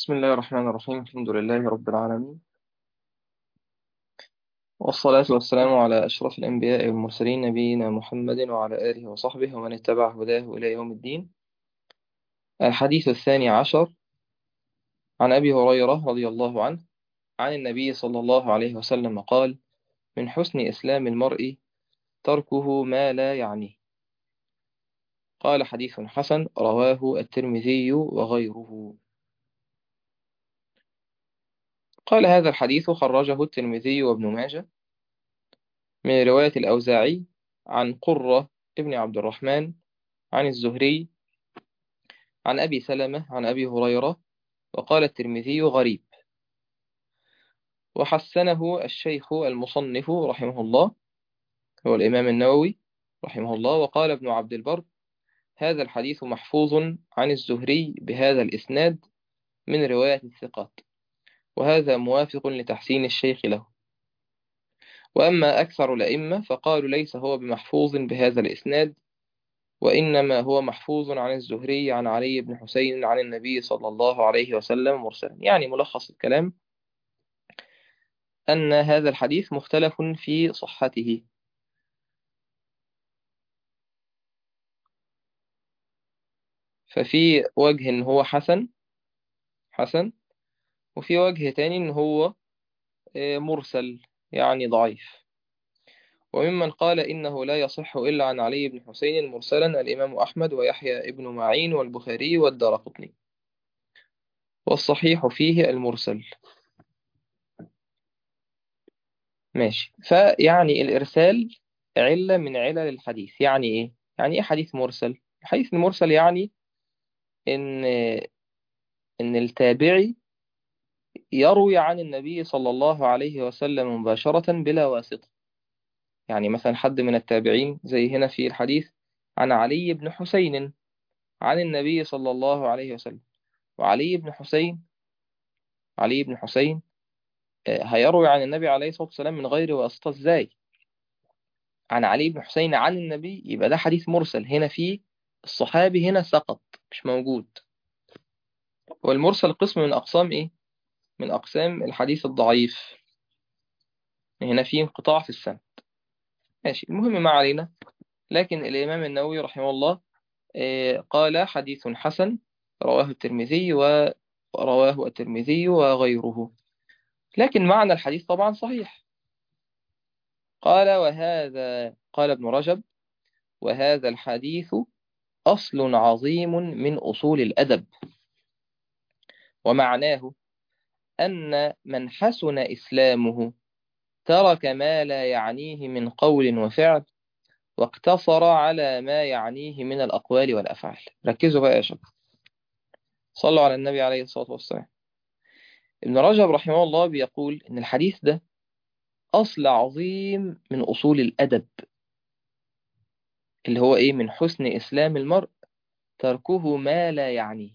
بسم الله الرحمن الرحيم. الحمد لله رب العالمين، والصلاة والسلام على أشرف الأنبياء والمرسلين، نبينا محمد وعلى آله وصحبه ومن اتبع هداه إلى يوم الدين. الحديث الثاني عشر عن أبي هريرة رضي الله عنه عن النبي صلى الله عليه وسلم قال: من حسن إسلام المرء تركه ما لا يعنيه. قال: حديث حسن، رواه الترمذي وغيره. قال: هذا الحديث خرجه الترمذي وابن ماجه من رواية الأوزاعي عن قرة ابن عبد الرحمن عن الزهري عن أبي سلمة عن أبي هريرة. وقال الترمذي: غريب. وحسنه الشيخ المصنف رحمه الله، هو الإمام النووي رحمه الله. وقال ابن عبد البر: هذا الحديث محفوظ عن الزهري بهذا الإسناد من رواية الثقات، وهذا موافق لتحسين الشيخ له. وأما أكثر الأئمة فقالوا: ليس هو بمحفوظ بهذا الإسناد، وإنما هو محفوظ عن الزهري عن علي بن حسين عن النبي صلى الله عليه وسلم مرسلا. يعني ملخص الكلام أن هذا الحديث مختلف في صحته، ففي وجه إن هو حسن، وفي وجه تاني إن هو مرسل، يعني ضعيف. وممن قال إنه لا يصح إلا عن علي بن حسين مرسلا الإمام أحمد ويحيى ابن معين والبخاري والدارقطني، والصحيح فيه المرسل. ماشي. فيعني الإرسال علة من علل الحديث. يعني إيه؟ يعني إيه حديث مرسل؟ الحديث المرسل يعني إن التابعي يروي عن النبي صلى الله عليه وسلم مباشرة بلا واسطة. يعني مثلا حد من التابعين زي هنا في الحديث عن علي بن حسين عن النبي صلى الله عليه وسلم. وعلي بن حسين علي بن حسين هيروي عن النبي عليه الصلاة والسلام من غير واسطة ازاي؟ عن علي بن حسين عن النبي، يبقى ده حديث مرسل. هنا في الصحابي هنا سقط، مش موجود. والمرسل قسم من أقسام إيه؟ من أقسام الحديث الضعيف. هنا في انقطاع في السند. ماشي، المهم ما علينا. لكن الإمام النووي رحمه الله قال: حديث حسن رواه الترمذي وغيره. لكن معنى الحديث طبعا صحيح. قال ابن رجب: وهذا الحديث أصل عظيم من أصول الأدب. ومعناه أن من حسن إسلامه ترك ما لا يعنيه من قول وفعل، واقتصر على ما يعنيه من الأقوال والأفعال. ركزوا بقى يا شباب، صلوا على النبي عليه الصلاة والسلام. ابن رجب رحمه الله بيقول إن الحديث ده أصل عظيم من أصول الأدب، اللي هو إيه؟ من حسن إسلام المرء تركه ما لا يعنيه.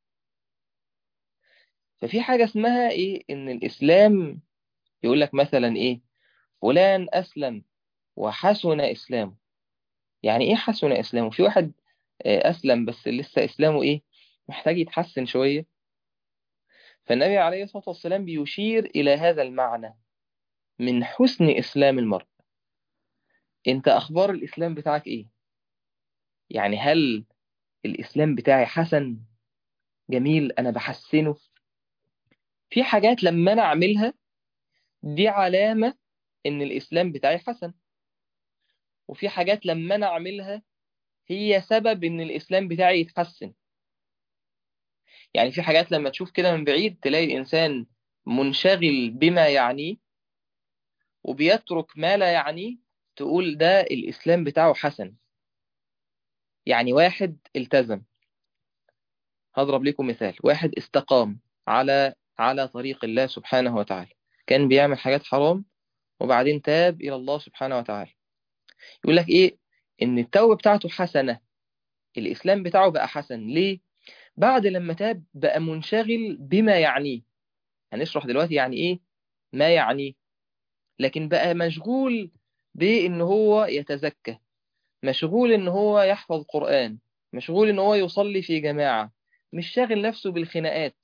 ففي حاجة اسمها إيه؟ إن الإسلام يقول لك مثلا إيه؟ فلان أسلم وحسن إسلامه. يعني إيه حسن إسلامه؟ في واحد أسلم بس لسه إسلامه إيه؟ محتاج يتحسن شوية. فالنبي عليه الصلاة والسلام بيشير إلى هذا المعنى من حسن إسلام المرء. أنت أخبار الإسلام بتاعك إيه؟ يعني هل الإسلام بتاعي حسن؟ جميل، أنا بحسنه. في حاجات لما أنا أعملها دي علامة إن الإسلام بتاعي حسن، وفي حاجات لما أنا أعملها هي سبب إن الإسلام بتاعي يتحسن. يعني في حاجات لما تشوف كده من بعيد تلاقي الإنسان منشغل بما يعنيه وبيترك ما لا يعنيه، تقول ده الإسلام بتاعه حسن. يعني واحد التزم، هضرب لكم مثال. واحد استقام على طريق الله سبحانه وتعالى، كان بيعمل حاجات حرام وبعدين تاب إلى الله سبحانه وتعالى. يقول لك إيه؟ إن التوبة بتاعته حسنة، الإسلام بتاعه بقى حسن. ليه؟ بعد لما تاب بقى منشغل بما يعنيه. هنشرح دلوقتي يعني إيه ما يعنيه. لكن بقى مشغول بإن هو يتزكى، مشغول إن هو يحفظ قرآن، مشغول إن هو يصلي في جماعة، مش شاغل نفسه بالخناقات.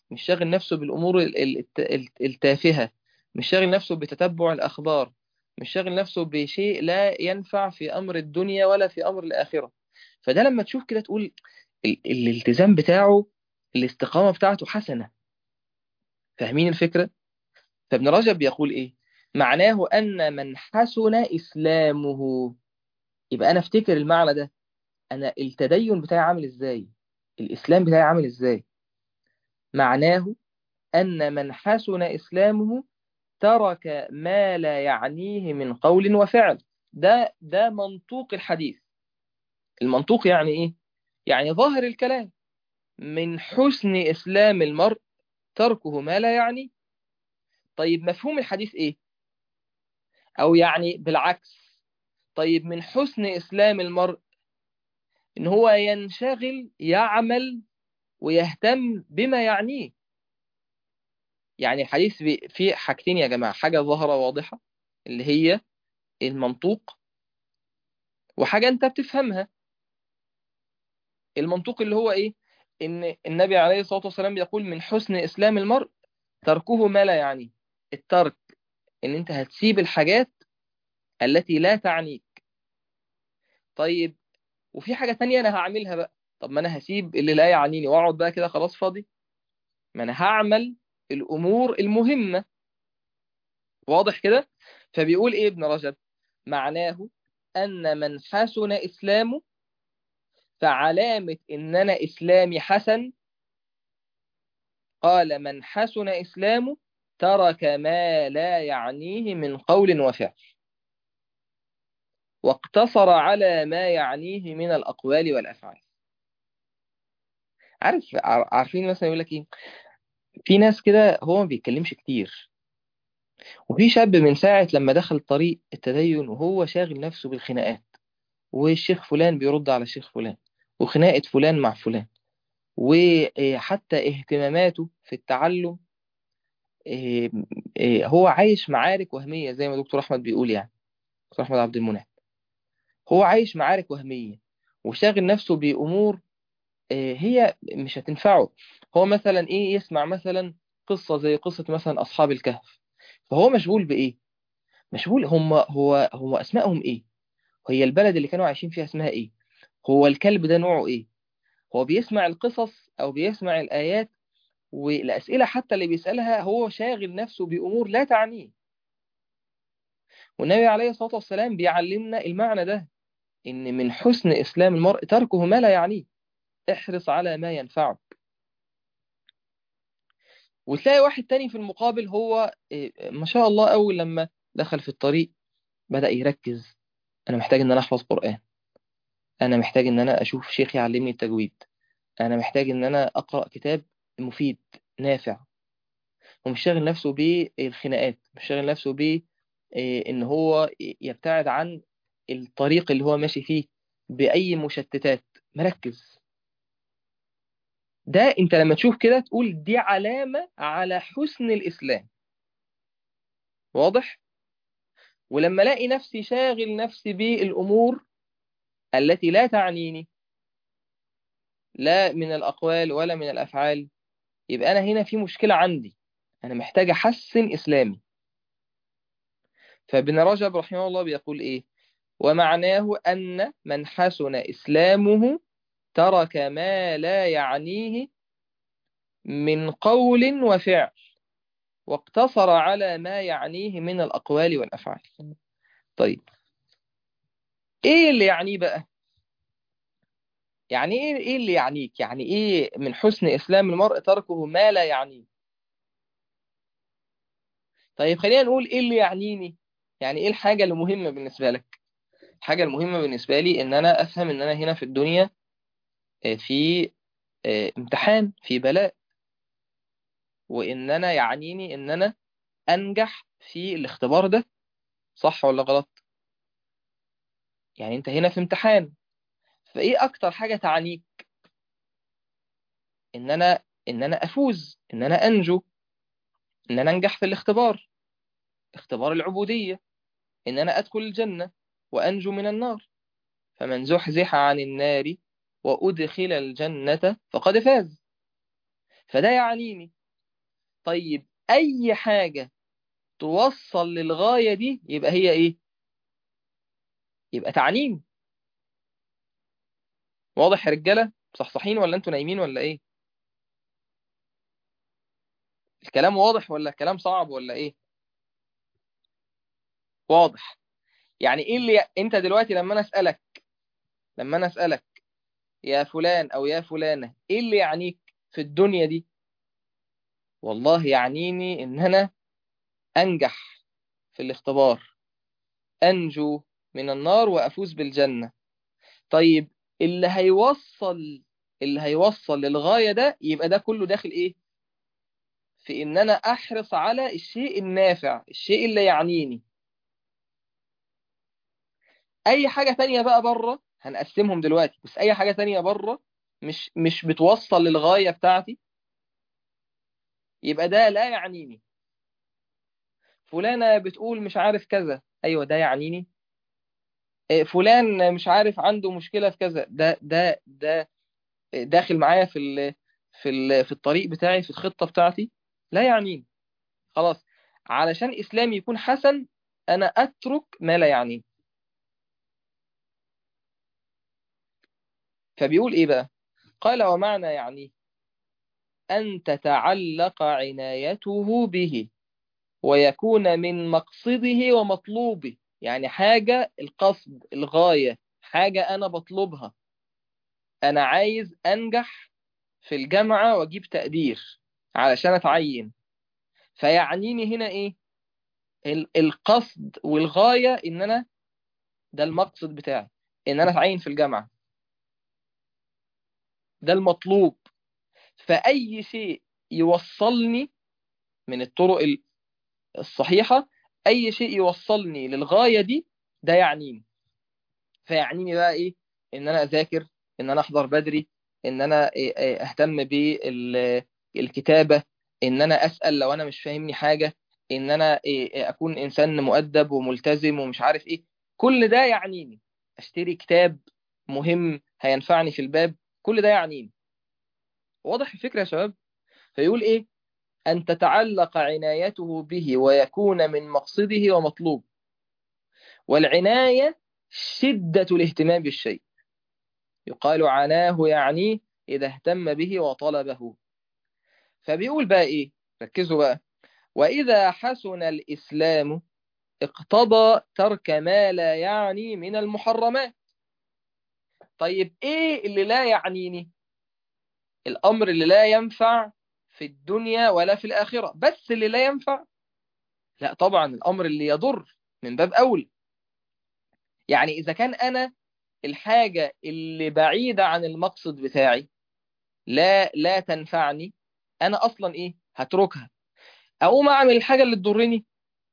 مش شاغل نفسه بالأمور التافهة، مش شاغل نفسه بتتبع الأخبار، مش شاغل نفسه بشيء لا ينفع في أمر الدنيا ولا في أمر الآخرة. فده لما تشوف كده تقول الالتزام بتاعه، الاستقامة بتاعته حسنة. فاهمين الفكرة؟ فابن رجب بيقول إيه؟ معناه أن من حسن إسلامه، يبقى أنا أفتكر المعنى ده، أنا التدين بتاعي عامل إزاي، الإسلام بتاعي عامل إزاي. معناه أن من حسن إسلامه ترك ما لا يعنيه من قول وفعل. ده منطوق الحديث. المنطوق يعني إيه؟ يعني ظاهر الكلام، من حسن إسلام المرء تركه ما لا يعنيه. طيب مفهوم الحديث إيه؟ أو يعني بالعكس، طيب من حسن إسلام المرء إن هو ينشغل يعمل ويهتم بما يعنيه. يعني الحديث فيه حاجتين يا جماعة، حاجة ظاهرة واضحة اللي هي المنطوق، وحاجة أنت بتفهمها. المنطوق اللي هو إيه؟ إن النبي عليه الصلاة والسلام بيقول من حسن إسلام المرء تركه ما لا يعنيه. الترك إن أنت هتسيب الحاجات التي لا تعنيك. طيب وفي حاجة تانية أنا هعملها بقى. طب ما أنا هسيب اللي لا يعنيني وأقعد بقى كده خلاص فاضي؟ ما أنا هعمل الأمور المهمة. واضح كده؟ فبيقول إيه ابن رجب؟ معناه أن من حسن إسلامه، فعلامة إن أنا إسلامي حسن، قال من حسن إسلامه ترك ما لا يعنيه من قول وفعل، واقتصر على ما يعنيه من الأقوال والأفعال. عارفين مثلا يقول لك إيه؟ في ناس كده هو ما بيتكلمش كتير، وفي شاب من ساعة لما دخل طريق التدين وهو شاغل نفسه بالخناقات، والشيخ فلان بيرد على الشيخ فلان، وخناقة فلان مع فلان، وحتى اهتماماته في التعلم، هو عايش معارك وهمية زي ما دكتور أحمد بيقول، يعني دكتور أحمد عبد المنعم، هو عايش معارك وهمية وشاغل نفسه بأمور هي مش هتنفعه. هو مثلا إيه، يسمع مثلا قصة زي قصة مثلا أصحاب الكهف، فهو مشغول بإيه؟ مشغول هو أسمائهم إيه؟ هي البلد اللي كانوا عايشين فيها اسمها إيه؟ هو الكلب ده نوعه إيه؟ هو بيسمع القصص أو بيسمع الآيات والأسئلة حتى اللي بيسألها، هو شاغل نفسه بأمور لا تعنيه. والنبي عليه الصلاة والسلام بيعلمنا المعنى ده، إن من حسن إسلام المرء تركه ما لا يعنيه. احرص على ما ينفعك. وتلاقي واحد تاني في المقابل هو ما شاء الله أول لما دخل في الطريق بدأ يركز. أنا محتاج إن أنا أحفظ قرآن، أنا محتاج إن أنا أشوف شيخ يعلمني التجويد، أنا محتاج إن أنا أقرأ كتاب مفيد نافع. ومش شاغل نفسه بالخناقات، مش شاغل نفسه ب إن هو يبتعد عن الطريق اللي هو ماشي فيه بأي مشتتات، مركز. ده أنت لما تشوف كده تقول دي علامة على حسن الإسلام. واضح؟ ولما الاقي نفسي شاغل نفسي بالأمور التي لا تعنيني، لا من الأقوال ولا من الأفعال، يبقى أنا هنا في مشكلة عندي، أنا محتاج أحسن إسلامي. فابن رجب رحمه الله بيقول إيه؟ ومعناه أن من حسن إسلامه ترك ما لا يعنيه من قول وفعل، واقتصر على ما يعنيه من الأقوال والأفعال. طيب إيه اللي يعنيه بقى؟ يعني إيه اللي يعنيك؟ يعني إيه من حسن إسلام المرء تركه ما لا يعنيه؟ طيب خلينا نقول إيه اللي يعنيني. يعني إيه الحاجة المهمة بالنسبة لك؟ الحاجة المهمة بالنسبة لي إن أنا أفهم إن أنا هنا في الدنيا في امتحان، في بلاء، وإن أنا يعنيني إن أنا أنجح في الاختبار ده. صح ولا غلط؟ يعني أنت هنا في امتحان، فإيه أكتر حاجة تعنيك؟ إن أنا أفوز، إن أنا أنجو، إن أنا أنجح في الاختبار، اختبار العبودية، إن أنا أدخل الجنة وأنجو من النار. فمن زحزح عن النار وأدخل الجنة فقد فاز. فده يعنيني. طيب أي حاجة توصل للغاية دي يبقى هي إيه؟ يبقى تعليم. واضح يا رجالة؟ صحصحين ولا أنتوا نايمين ولا إيه؟ الكلام واضح ولا الكلام صعب ولا إيه؟ واضح. يعني إيه اللي أنت دلوقتي لما أنا أسألك يا فلان أو يا فلانة إيه اللي يعنيك في الدنيا دي؟ والله يعنيني إن أنا أنجح في الاختبار، أنجو من النار وأفوز بالجنة. طيب اللي هيوصل اللي هيوصل للغاية ده يبقى ده كله داخل إيه؟ في إن أنا أحرص على الشيء النافع، الشيء اللي يعنيني. أي حاجة تانية بقى بره هنقسمهم دلوقتي، بس أي حاجة تانية بره مش بتوصل للغاية بتاعتي، يبقى ده لا يعنيني. فلانة بتقول مش عارف كذا، أيوة ده يعنيني. فلان مش عارف عنده مشكلة في كذا، ده داخل معايا في الطريق بتاعي، في الخطة بتاعتي، لا يعنيني. خلاص، علشان إسلامي يكون حسن أنا أترك ما لا يعنيني. فبيقول إيه بقى؟ قال ومعنى يعني أن تتعلق عنايته به ويكون من مقصده ومطلوبه. يعني حاجة، القصد، الغاية، حاجة أنا بطلبها، أنا عايز أنجح في الجامعة وأجيب تقدير علشان أتعين. فيعنيني هنا إيه؟ القصد والغاية، إن أنا ده المقصد بتاعي، إن أنا أتعين في الجامعة، ده المطلوب. فأي شيء يوصلني من الطرق الصحيحة، أي شيء يوصلني للغاية دي ده يعنيني. فيعنيني بقى إيه؟ إن أنا أذاكر، إن أنا أحضر بدري، إن أنا أهتم بالكتابة، إن أنا أسأل لو أنا مش فاهمني حاجة، إن أنا أكون إنسان مؤدب وملتزم ومش عارف إيه. كل ده يعنيني. أشتري كتاب مهم هينفعني في الباب، كل ده يعنيني. واضح الفكرة يا شباب؟ فيقول إيه؟ أن تتعلق عنايته به ويكون من مقصده ومطلوب. والعناية شدة الاهتمام بالشيء، يقال عناه يعني إذا اهتم به وطلبه. فبيقول بقى إيه؟ ركزوا بقى. وإذا حسن الإسلام اقتضى ترك ما لا يعني من المحرمات. طيب إيه اللي لا يعنيني؟ الأمر اللي لا ينفع في الدنيا ولا في الآخرة، بس اللي لا ينفع. لا طبعا الأمر اللي يضر من باب أولى. يعني إذا كان أنا الحاجة اللي بعيدة عن المقصد بتاعي لا تنفعني، أنا أصلا إيه هتركها، أقوم أعمل الحاجة اللي تضرني.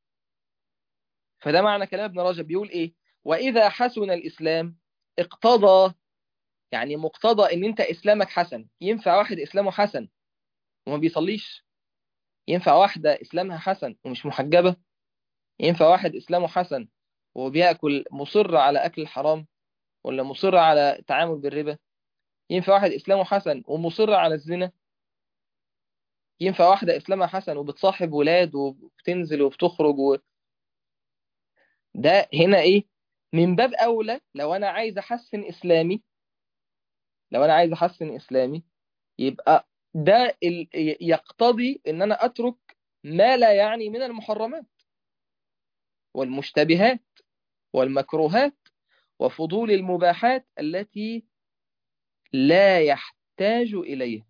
فده معنى كلام ابن رجب، بيقول إيه؟ وإذا حسن الإسلام اقتضى، يعني مقتضى إن أنت إسلامك حسن. ينفع واحد إسلامه حسن وما بيصليش؟ ينفع واحدة إسلامها حسن ومش محجبة؟ ينفع واحد إسلامه حسن وبيأكل، مصر على أكل الحرام ولا مصر على التعامل بالربا؟ ينفع واحد إسلامه حسن ومصر على الزنا؟ ينفع واحدة إسلامها حسن وبتصاحب ولاد وبتنزل وبتخرج ده هنا إيه؟ من باب أولى لو أنا عايز أحسن إسلامي، لو أنا عايز أحسن إسلامي، يبقى ده يقتضي إن أنا أترك ما لا يعني من المحرمات والمشتبهات والمكروهات وفضول المباحات التي لا يحتاج إليها.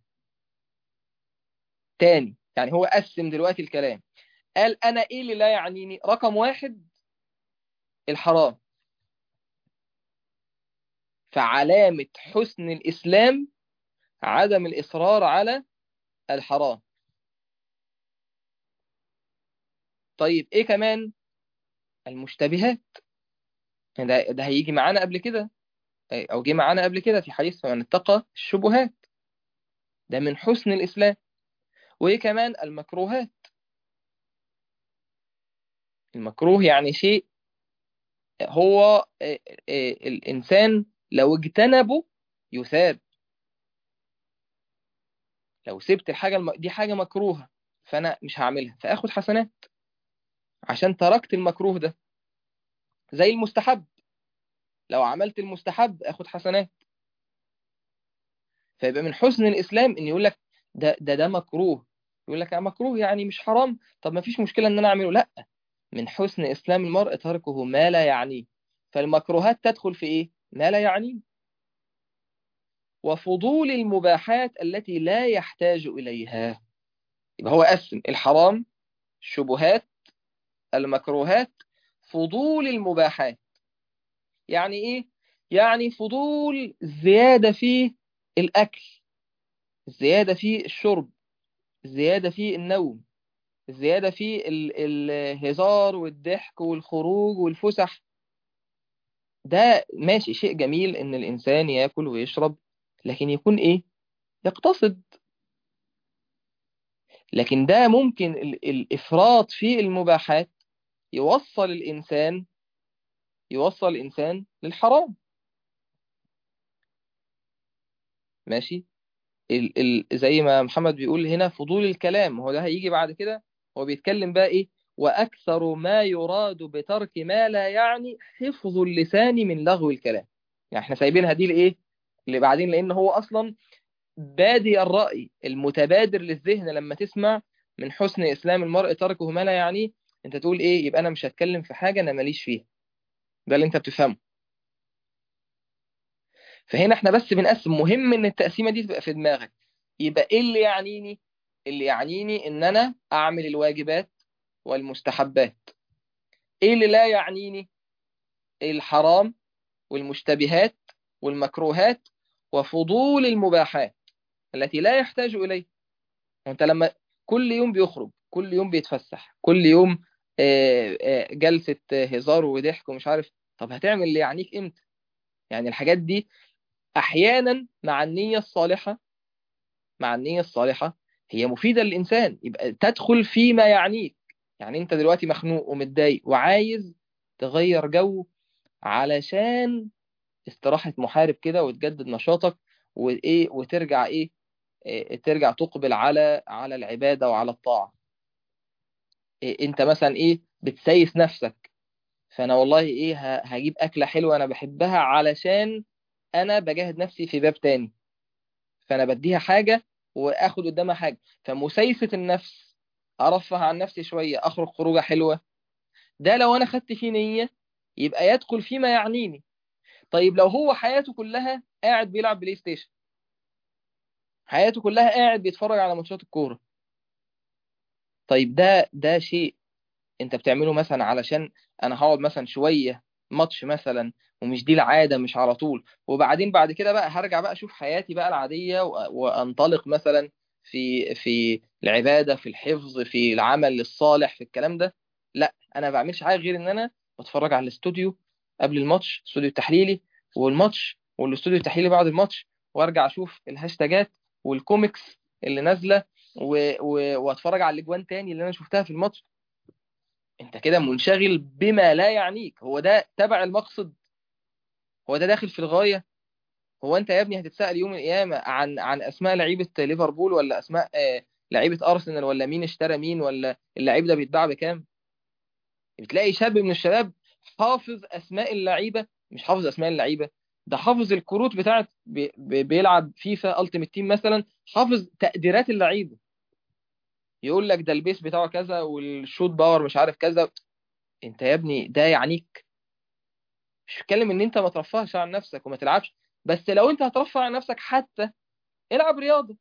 تاني، يعني هو قسم دلوقتي الكلام، قال أنا إيه اللي لا يعنيني؟ رقم واحد الحرام. فعلامة حسن الإسلام عدم الإصرار على الحرام. طيب إيه كمان؟ المشتبهات. ده هيجي معانا قبل كده، أو جه معانا قبل كده في حديث فمن اتقى الشبهات، ده من حسن الإسلام. وإيه كمان؟ المكروهات. المكروه يعني شيء هو الإنسان لو اجتنبه يثاب. لو سبت الحاجة دي حاجة مكروهة، فانا مش هعملها فاخد حسنات عشان تركت المكروه ده. زي المستحب، لو عملت المستحب اخد حسنات. فيبقى من حسن الاسلام ان يقول لك ده مكروه، يقول لك مكروه يعني مش حرام، طب ما فيش مشكله ان انا اعمله. لا، من حسن اسلام المرء تركه ما لا يعنيه. فالمكروهات تدخل في ايه؟ ما لا يعنيه. وفضول المباحات التي لا يحتاج اليها. يبقى هو قسم الحرام، الشبهات، المكروهات، فضول المباحات. يعني ايه؟ يعني فضول زياده في الاكل، زياده في الشرب، زياده في النوم، زيادة في الهزار والضحك والخروج والفسح. ده ماشي، شيء جميل ان الانسان ياكل ويشرب، لكن يكون ايه؟ يقتصد. لكن ده ممكن الافراط في المباحات يوصل الانسان، يوصل الانسان للحرام. ماشي. زي ما محمد بيقول هنا فضول الكلام، هو ده هيجي بعد كده. هو بيتكلم بقى ايه؟ واكثر ما يراد بترك ما لا يعني حفظ اللسان من لغو الكلام. يعني احنا سايبينها دي لايه؟ اللي بعدين، لان هو اصلا بادي الرأي المتبادر للذهن لما تسمع من حسن اسلام المرء تركه ما لا يعنيه، انت تقول ايه؟ يبقى انا مش هتكلم في حاجة انا ماليش فيها. ده اللي انت بتفهمه. فهنا احنا بس بنقسم، مهم ان التقسيمه دي تبقى في دماغك. يبقى ايه اللي يعنيني؟ اللي يعنيني ان انا اعمل الواجبات والمستحبات. ايه اللي لا يعنيني؟ الحرام والمشتبهات والمكروهات وفضول المباحات التي لا يحتاج اليه. وانت لما كل يوم بيخرج، كل يوم بيتفسح، كل يوم جلسة هزار وضحك ومش عارف، طب هتعمل اللي يعنيك امتى؟ يعني الحاجات دي احيانا مع النية الصالحة، مع النية الصالحة هي مفيدة للإنسان، يبقى تدخل فيما يعنيك. يعني أنت دلوقتي مخنوق ومتضايق وعايز تغير جو علشان استراحة محارب كده وتجدد نشاطك وإيه، وترجع ترجع تقبل على العبادة وعلى الطاعة. أنت مثلا بتسيس نفسك، فأنا والله هجيب أكلة حلوة أنا بحبها علشان أنا بجاهد نفسي في باب تاني، فانا بديها حاجه واخد قدامها حاجه. فمسايسه النفس، ارفه عن نفسي شويه، اخرج خروجه حلوه، ده لو انا خدت فيه نيه يبقى يدخل فيما يعنيني. طيب لو هو حياته كلها قاعد بيلعب بلاي ستيشن، حياته كلها قاعد بيتفرج على ماتشات الكوره، طيب ده شيء انت بتعمله مثلا علشان انا هقعد مثلا شويه ماتش مثلا، ومش دي العاده، مش على طول، وبعدين بعد كده بقى هرجع بقى اشوف حياتي بقى العاديه وانطلق مثلا في العباده، في الحفظ، في العمل الصالح، في الكلام ده. لا، انا ما بعملش حاجه غير ان انا بتفرج على الاستوديو قبل الماتش، استوديو التحليلي، والماتش والاستوديو التحليلي بعد الماتش، وارجع اشوف الهاشتاجات والكوميكس اللي نازله واتفرج على الاجوان تاني اللي انا شفتها في الماتش. انت كده منشغل بما لا يعنيك. هو ده تبع المقصد؟ هو ده داخل في الغاية؟ هو انت يا ابني هتتسأل يوم القيامة عن اسماء لعيبة ليفربول، ولا اسماء لعيبة ارسنال، ولا مين اشترى مين، ولا اللعيب ده بيتباع بكام؟ بتلاقي شاب من الشباب حافظ اسماء اللعيبة، مش حافظ اسماء اللعيبة، ده حافظ الكروت بتاعت بيلعب فيفا التيمت تيم مثلا، حافظ تقديرات اللعيبة، يقول لك ده البيس بتاعه كذا والشوت باور مش عارف كذا. انت يا ابني ده يعنيك؟ مش بتكلم ان انت ما ترفهش عن نفسك وما تلعبش، بس لو انت هترفه عن نفسك حتى العب رياضة.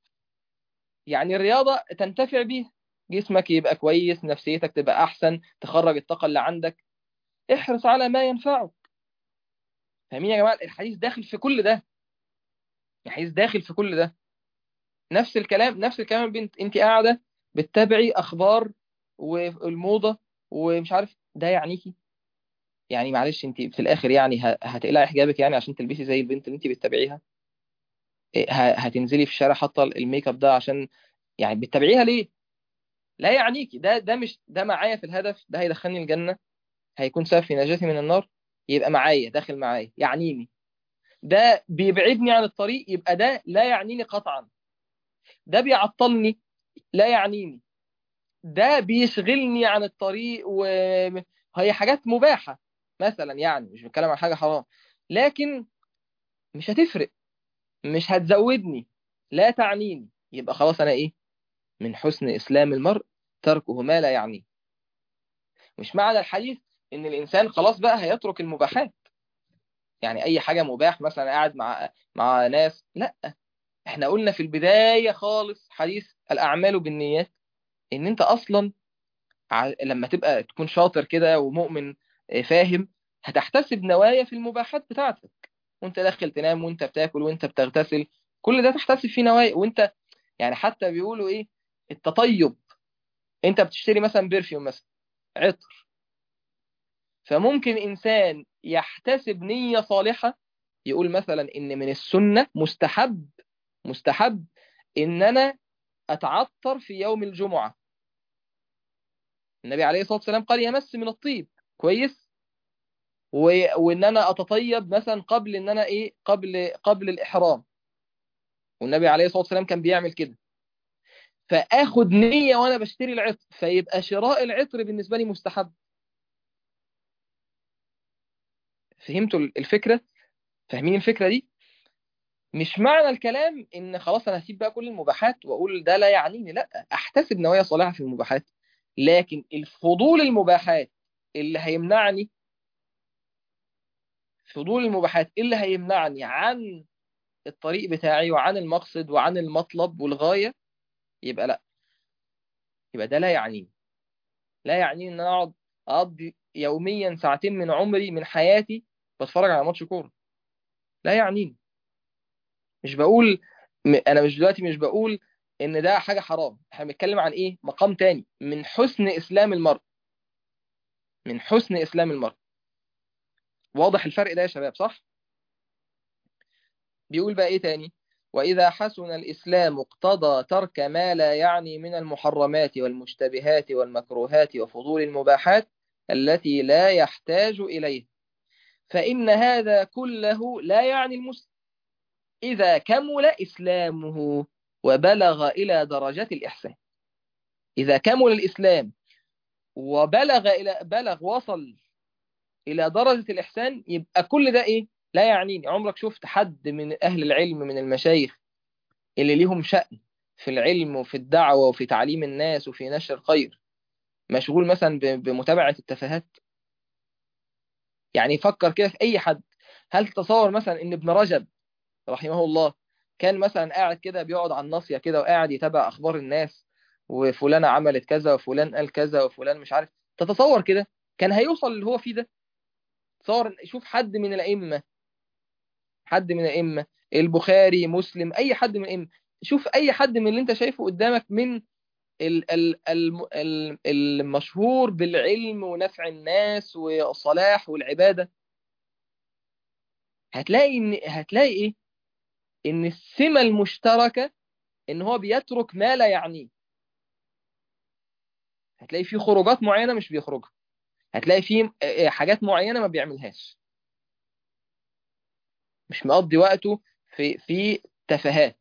يعني الرياضة تنتفع بيها، جسمك يبقى كويس، نفسيتك تبقى احسن، تخرج الطاقة اللي عندك، احرص على ما ينفعك. فاهمين يا جماعة؟ الحديث داخل في كل ده، الحديث داخل في كل ده. نفس الكلام، نفس الكلام البنت، انت قاعدة بتتابعي اخبار والموضة ومش عارف، ده يعنيكي؟ يعني معلش، انت في الاخر يعني هتقلعي حجابك يعني عشان تلبسي زي البنت اللي انت بتتابعيها؟ هتنزلي في الشارع حاطه الميك اب ده عشان يعني بتتابعيها ليه؟ لا يعنيكي. ده مش ده معايا في الهدف، ده هيدخلني الجنة، هيكون سبب في نجاتي من النار، يبقى معايا، داخل معايا، يعنيني. ده بيبعدني عن الطريق، يبقى ده لا يعنيني قطعا. ده بيعطلني، لا يعنيني. ده بيشغلني عن الطريق، وهي حاجات مباحة مثلا، يعني مش بتكلم عن حاجة حرام، لكن مش هتفرق، مش هتزودني، لا تعنيني، يبقى خلاص أنا إيه؟ من حسن إسلام المرء تركه ما لا يعنيه. مش معنى الحديث إن الإنسان خلاص بقى هيترك المباحات، يعني أي حاجة مباح مثلا قاعد مع ناس، لا. احنا قلنا في البداية خالص حديث الأعمال بالنيات، إن أنت أصلا لما تبقى تكون شاطر كده ومؤمن، فاهم، هتحتسب نوايا في المباحات بتاعتك، وانت داخل تنام وانت بتاكل وانت بتغتسل، كل ده تحتسب فيه نوايا. وانت يعني حتى بيقولوا ايه؟ التطيب، انت بتشتري مثلا برفيوم مثلا، عطر، فممكن انسان يحتسب نية صالحة، يقول مثلا ان من السنة مستحب ان انا اتعطر في يوم الجمعة. النبي عليه الصلاة والسلام قال يمس من الطيب، كويس، وان انا اتطيب مثلا قبل ان انا ايه، قبل الاحرام، والنبي عليه الصلاه والسلام كان بيعمل كده. فاخد نيه وانا بشتري العطر، فيبقى شراء العطر بالنسبه لي مستحب. فهمتوا الفكره؟ فاهمين الفكره دي؟ مش معنى الكلام ان خلاص انا هسيب بقى كل المباحات واقول ده لا يعنيني، لا، احتسب نوايا صالحه في المباحات، لكن الفضول المباحات اللي هيمنعني، فضول المباحات اللي هيمنعني عن الطريق بتاعي وعن المقصد وعن المطلب والغايه، يبقى لا، يبقى ده لا يعنيني. لا يعنيني ان انا اقعد اقضي يوميا ساعتين من عمري من حياتي بتفرج على ماتش كوره، لا يعنيني. مش بقول انا مش دلوقتي مش بقول ان ده حاجه حرام، احنا بنتكلم عن ايه؟ مقام تاني من حسن اسلام المرء، من حسن اسلام المرء. واضح الفرق ده يا شباب؟ صح. بيقول بقى ايه تاني؟ واذا حسن الاسلام اقتضى ترك ما لا يعني من المحرمات والمشتبهات والمكروهات وفضول المباحات التي لا يحتاج اليه، فإن هذا كله لا يعني المسلم إذا كمل إسلامه وبلغ إلى درجة الإحسان. إذا كمل الإسلام وصل إلى درجة الإحسان، يبقى كل ده إيه؟ لا يعنيني. عمرك شفت حد من أهل العلم من المشايخ اللي ليهم شأن في العلم وفي الدعوة وفي تعليم الناس وفي نشر الخير مشغول مثلا بمتابعة التفاهات؟ يعني فكر كده في أي حد. هل تتصور مثلا إن ابن رجب رحمه الله كان مثلا قاعد كده بيقعد على الناصية كده وقاعد يتابع أخبار الناس، وفلانة عملت كذا وفلان قال كذا وفلان مش عارف؟ تتصور كده كان هيوصل اللي هو فيه ده؟ تصور شوف حد من الأئمة، حد من الأئمة، البخاري، مسلم، أي حد من الأئمة، شوف أي حد من اللي أنت شايفه قدامك من المشهور بالعلم ونفع الناس والصلاح والعبادة، هتلاقي إيه؟ إن السمة المشتركة إن هو بيترك ما لا يعنيه. هتلاقي فيه خروجات معينة مش بيخرجها، هتلاقي فيه حاجات معينة ما بيعملهاش، مش مقضي وقته في تفاهات.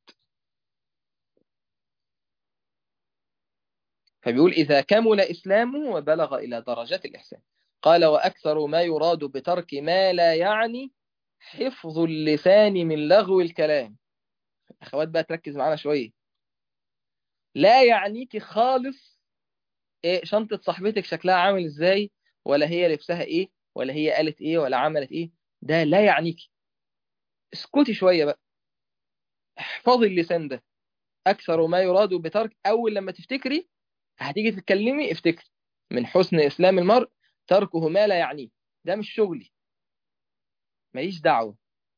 فبيقول إذا كمل إسلامه وبلغ إلى درجات الإحسان. قال وأكثر ما يراد بترك ما لا يعني حفظ اللسان من لغو الكلام. أخوات بقى تركز معانا شوية. لا يعنيك خالص إيه شنطة صاحبتك شكلها عامل إزاي، ولا هي لبسها إيه، ولا هي قالت إيه، ولا عملت إيه، ده لا يعنيك. اسكتي شوية بقى، احفظي اللسان ده. أكثر ما يراد بترك، أول لما تفتكري هتيجي تتكلمي افتكري من حسن إسلام المرء تركه ما لا يعنيه. ده مش شغلي، ماليش دعوة.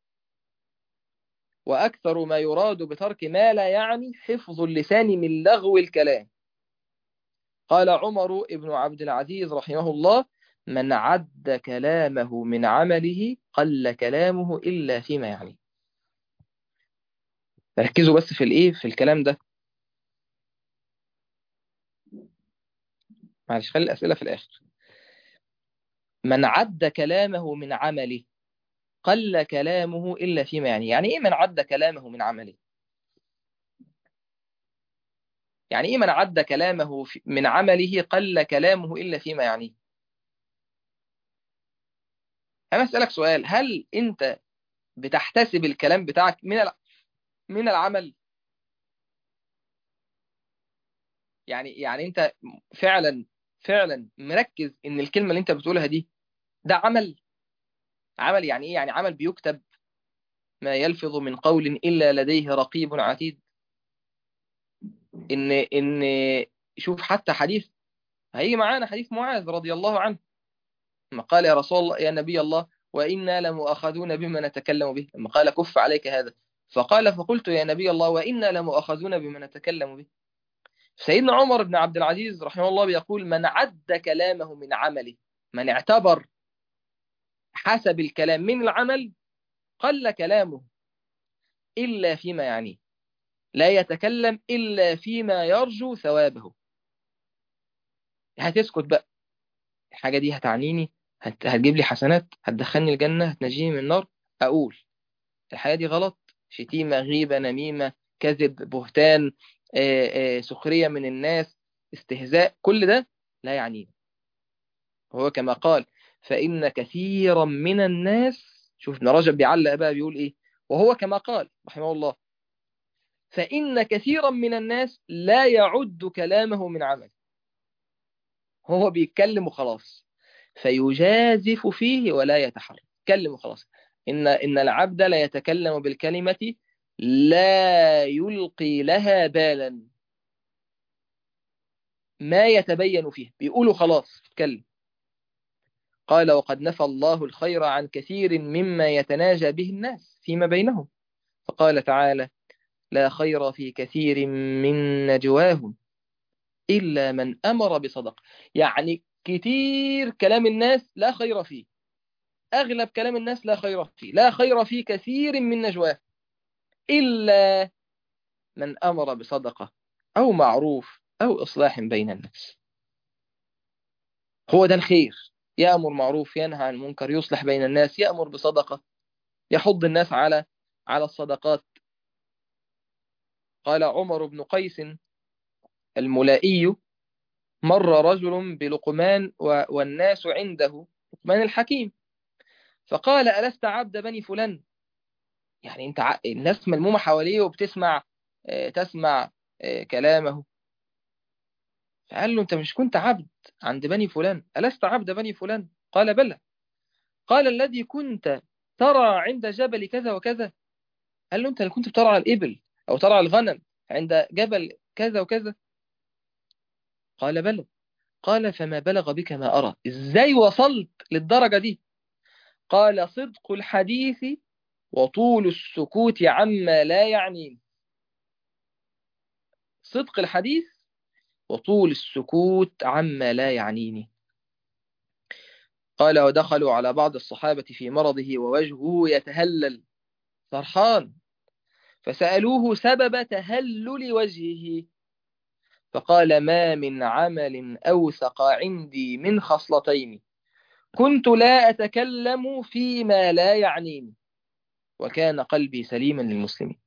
وأكثر ما يراد بترك ما لا يعني حفظ اللسان من لغو الكلام. قال عمر بن عبد العزيز رحمه الله من عد كلامه من عمله قل كلامه إلا فيما يعنيه. ركزوا بس في الإيه، في الكلام ده. معلش خلي الأسئلة في الآخر. من عد كلامه من عمله قل كلامه إلا فيما يعني. يعني إيه من عد كلامه من عمله؟ يعني إيه من عد كلامه من عمله قل كلامه إلا فيما يعنيه؟ أنا أسألك سؤال، هل أنت بتحتسب الكلام بتاعك من العمل؟ يعني أنت فعلا فعلا مركز إن الكلمة اللي أنت بتقولها دي ده عمل؟ عمل يعني إيه؟ يعني عمل بيكتب، ما يلفظ من قول إلا لديه رقيب عتيد. إن شوف حتى حديث هيجي معانا، حديث معاذ رضي الله عنه لما قال يا رسول الله يا نبي الله وإنا لمؤاخذون بما نتكلم به، لما قال كف عليك هذا، فقال فقلت يا نبي الله وإنا لمؤاخذون بما نتكلم به. سيدنا عمر بن عبد العزيز رحمه الله بيقول من عد كلامه من عمله، من اعتبر حسب الكلام من العمل قل كلامه إلا فيما يعنيه، لا يتكلم إلا فيما يرجو ثوابه. هتسكت بقى، الحاجة دي هتعنيني، هتجيب لي حسنات، هتدخلني الجنة، هتنجيني من النار، أقول الحياة دي غلط، شتيمة غيبة نميمة كذب بهتان، سخرية من الناس، استهزاء، كل ده لا يعنيني. هو كما قال فإن كثيرا من الناس، شوف ابن رجب بيعلق بقى بيقول إيه، وهو كما قال رحمه الله فإن كثيرا من الناس لا يعد كلامه من عمل، هو بيتكلم وخلاص، فيجازف فيه ولا يتحرك، يتكلم وخلاص. إن العبد لا يتكلم بالكلمة لا يلقي لها بالا، ما يتبين فيه، بيقولوا خلاص اتكلم. قال وقد نفى الله الخير عن كثير مما يتناجى به الناس فيما بينهم، فقال تعالى لا خير في كثير من نجواهم إلا من أمر بصدقة. يعني كتير كلام الناس لا خير فيه، أغلب كلام الناس لا خير فيه، لا خير في كثير من نجواه إلا من أمر بصدقة أو معروف أو إصلاح بين الناس. هو ده الخير، يأمر معروف، ينهى عن المنكر، يصلح بين الناس، يأمر بصدقة، يحض الناس على الصدقات. قال عمر بن قيس الملائي مر رجل بلقمان والناس عنده، لقمان الحكيم، فقال ألست عبد بني فلان؟ يعني انت الناس ملمومة حواليه وبتسمع، تسمع كلامه، فقال له انت مش كنت عبد عند بني فلان؟ ألست عبد بني فلان؟ قال بلى. قال الذي كنت ترى عند جبل كذا وكذا؟ قال له انت اللي كنت بترعى الإبل أو ترعى الغنم عند جبل كذا وكذا؟ قال بلى. قال فما بلغ بك ما أرى، ازاي وصلت للدرجة دي؟ قال صدق الحديث وطول السكوت عما لا يعنين. صدق الحديث وطول السكوت عما لا يعنيني. قال ودخلوا على بعض الصحابة في مرضه ووجهه يتهلل فرحان، فسألوه سبب تهلل وجهه، فقال ما من عمل أوثق عندي من خصلتين كنت لا أتكلم فيما لا يعنيني وكان قلبي سليما للمسلمين.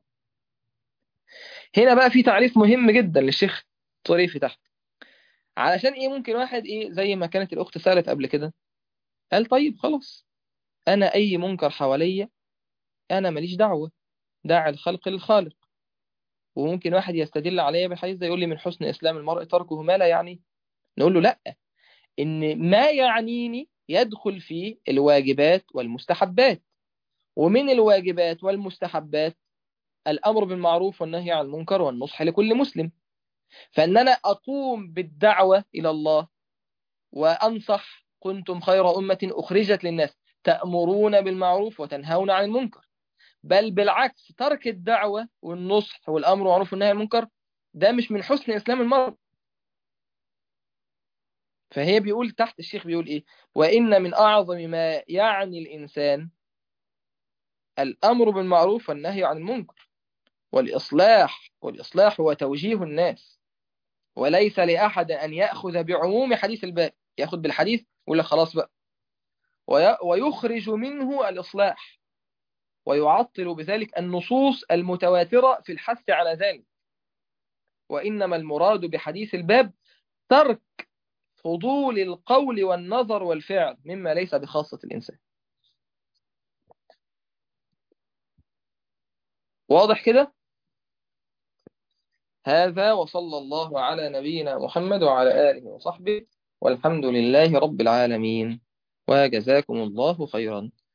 هنا بقى في تعريف مهم جدا للشيخ طريفي تحت، علشان ايه ممكن واحد ايه زي ما كانت الأخت سألت قبل كده، قال طيب خلاص أنا أي منكر حواليا أنا ماليش دعوة، داعي الخلق للخالق. وممكن واحد يستدل عليا بالحديث ده يقول لي من حسن إسلام المرء تركه ما لا يعني. نقول له لا، إن ما يعنيني يدخل فيه الواجبات والمستحبات، ومن الواجبات والمستحبات الأمر بالمعروف والنهي عن المنكر والنصح لكل مسلم. فإن أنا أقوم بالدعوة إلى الله وأنصح، كنتم خير أمة أخرجت للناس تأمرون بالمعروف وتنهون عن المنكر، بل بالعكس ترك الدعوة والنصح والأمر والمعروف والنهي عن المنكر ده مش من حسن إسلام المرء. فهي بيقول تحت الشيخ بيقول إيه، وإن من أعظم ما يعني الإنسان الأمر بالمعروف والنهي عن المنكر والإصلاح هو توجيه الناس، وليس لأحد أن يأخذ بعموم حديث الباب، يأخذ بالحديث ولا خلاص بقى، ويخرج منه الإصلاح ويعطل بذلك النصوص المتواترة في الحث على ذلك. وإنما المراد بحديث الباب ترك فضول القول والنظر والفعل مما ليس بخاصة الإنسان. واضح كده؟ هذا وصلى الله على نبينا محمد وعلى آله وصحبه، والحمد لله رب العالمين، وجزاكم الله خيرا.